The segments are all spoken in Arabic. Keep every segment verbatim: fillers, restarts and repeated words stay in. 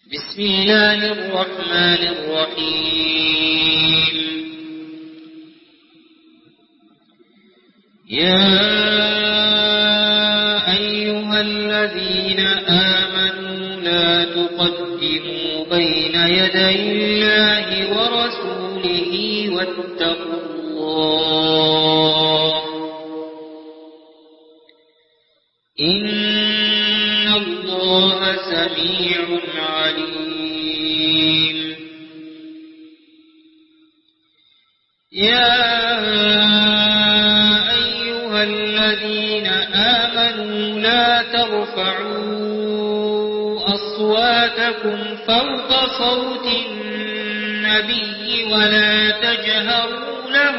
بسم الله الرحمن الرحيم. يا أيها الذين آمنوا لا تقدموا بين يدي الله ورسوله واتقوا الله إن الله سميع عليم. يا أيها الذين آمنوا لا ترفعوا أصواتكم فوق صوت النبي ولا تجهروا له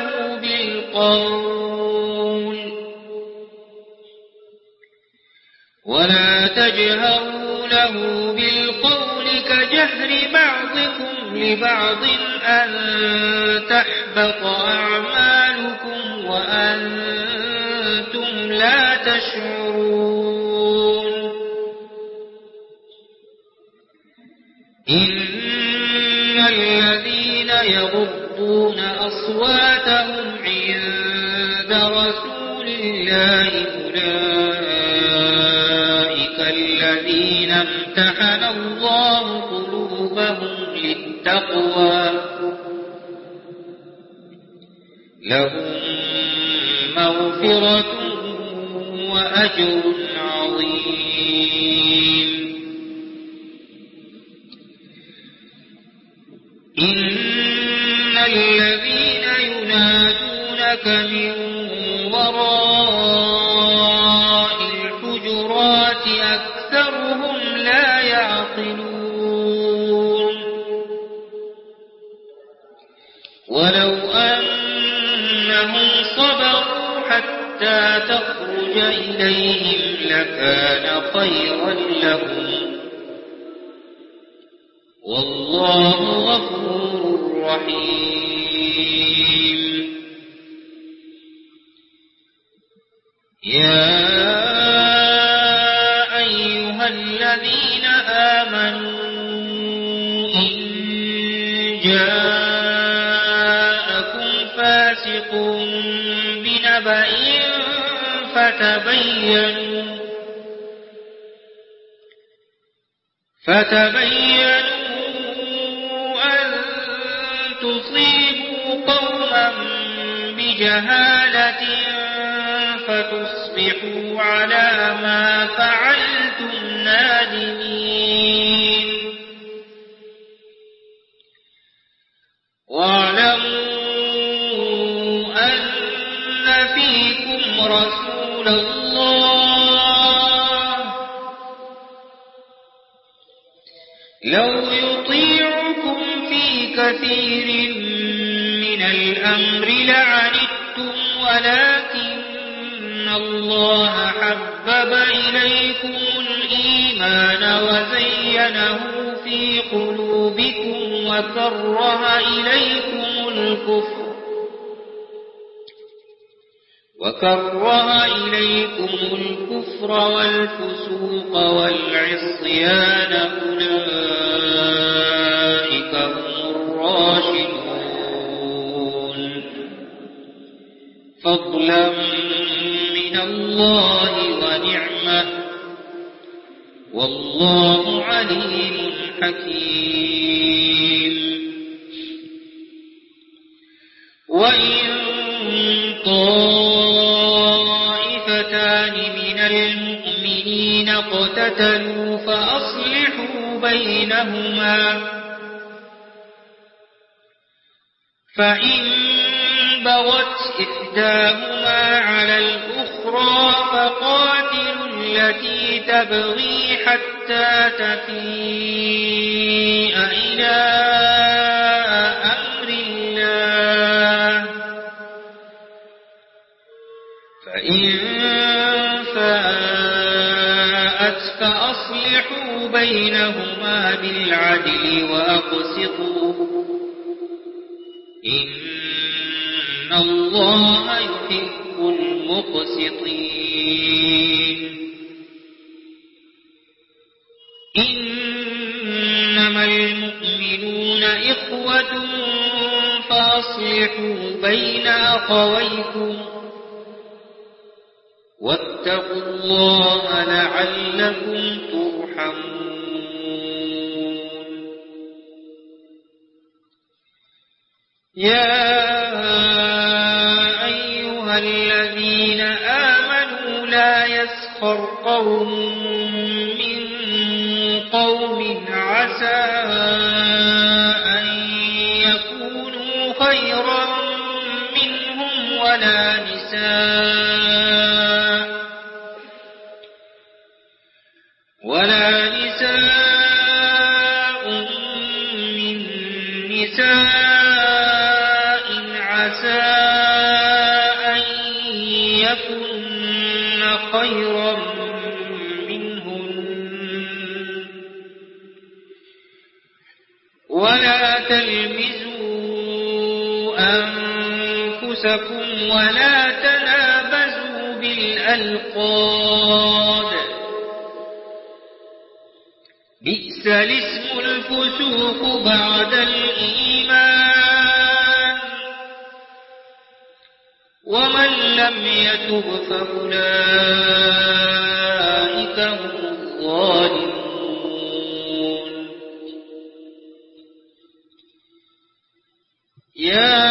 بالقول ولا تجهروا له بالقول كجهر بعضكم لبعض أن تحبط أعمالكم وأنتم لا تشعرون. إن الذين يغضون أصواتهم عند رسول الله أولئك الذين امتحن الله قلوبهم للتقوى لهم مغفرة وأجر عظيم. إن الذين ينادونك من وراء الحجرات أكثرهم لا يعقلون. ولو أنهم صبروا حتى تخرج إليهم لكان خيرا لهم والله غفور رحيم. يا أيها الذين آمنوا إن جاءكم فاسق بنبأ فتبينوا فتبينوا تصيبوا قوما بجهالة فتصبحوا على ما فعلتم نادمين. واعلموا أن فيكم رسول الله لو يطيعكم في كثير من الأمر لعنتم ولكن الله حبب إليكم الإيمان وزينه في قلوبكم وكره إليكم الكفر وكره إليكم الكفر والفسوق والعصيان أولئك هم الراشدون فضلا من الله ونعمة والله عليم حكيم. وإن طائفتان من المؤمنين اقتتلوا فأصلحوا بينهما فإن بغت إحداهما على الأخرى فقاتلوا التي تبغي حتى تفيء إلى أمر الله فإن فاءت فأصلحوا بينهما بالعدل وأقسطوا إن الله يحب المقسطين. إن إنما المؤمنون إخوة فأصلحوا بين أخويكم واتقوا الله لعلكم ترحمون. يا أيها الذين آمنوا لا يسخر قوم من قوم عسى أن يكونوا خيرا منهم ولا نساء ولا نساء من نساء عسى أن يكن خيرا منهن ولا تلمزوا أنفسكم ولا تنابزوا بالألقاب بئس الاسم الفسوق بعد الإيمان ومن لم يتب فأولئك هم الظالمون. يا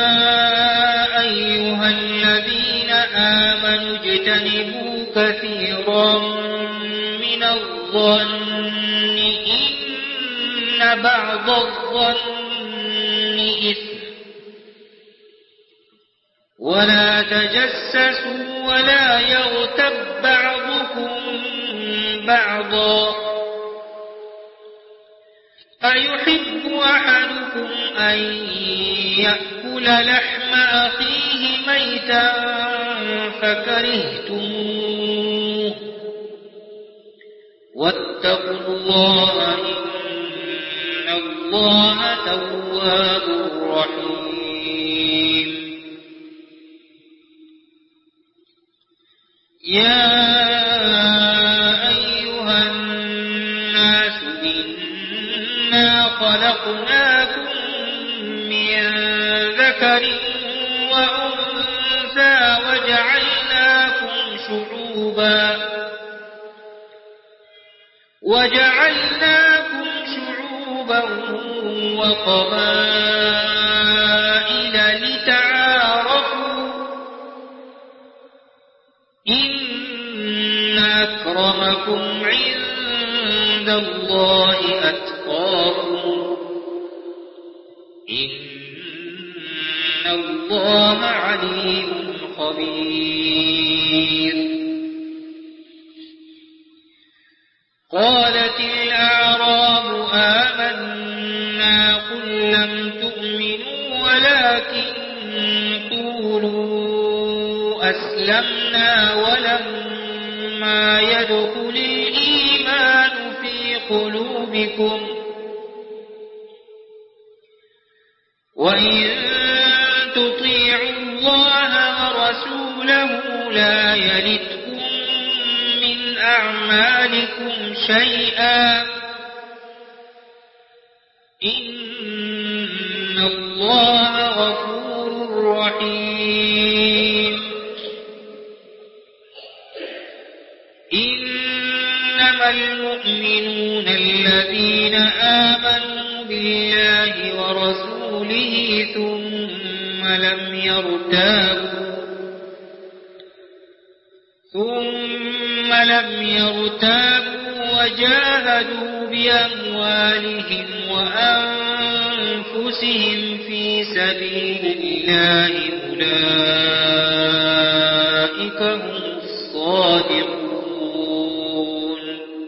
أيها الذين آمنوا اجتنبوا كثيرا من الظن إن بعض الظن إثم ولا تجسسوا ولا يغتب بعضكم بعضا أيحب أحدكم أن يأكل لحم أخيه ميتا فكرهتموه واتقوا الله إن الله تواب رحيم. يا أيها الناس إنا خلقناكم من ذكر وأنثى وجعلناكم شعوبا وجعلناكم شعوبا وقبائل لتعارفوا إن أكرمكم عند الله أتقاكم إن الله عليم خبير. قالت الأعراب آمنا قل لم تؤمنوا ولكن قولوا أسلمنا ولما يدخل الإيمان في قلوبكم وإن تطيعوا الله ورسوله لا يلتكم من أعمالكم شيئا إن الله غفور رحيم. إنما المؤمنون الذين آمنوا بالله ورسوله ثم لم يرتابوا ثم لم يرتابوا وجاهدوا بأموالهم وأنفسهم في سبيل الله أولئك هم الصادقون.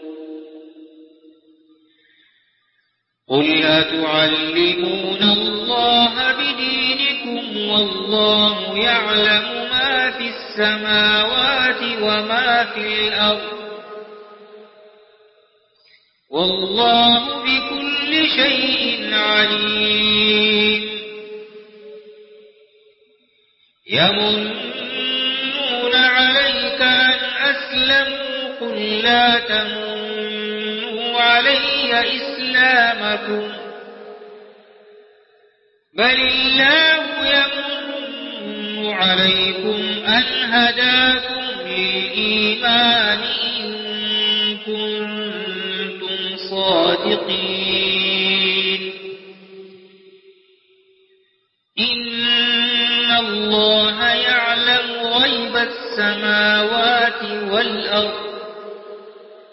قل أتعلمون الله بدينكم والله يعلم ما في السماوات وما في الأرض والله بكل شيء عليم. يمنون عليك أن أسلموا قل لا تمنوا علي إسلامكم بل الله يمن عليكم أن هداكم للإيمان إن كنتم صادقين إن الله يعلم غيب السماوات والأرض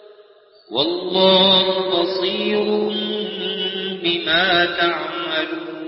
والله بصير بما تعملون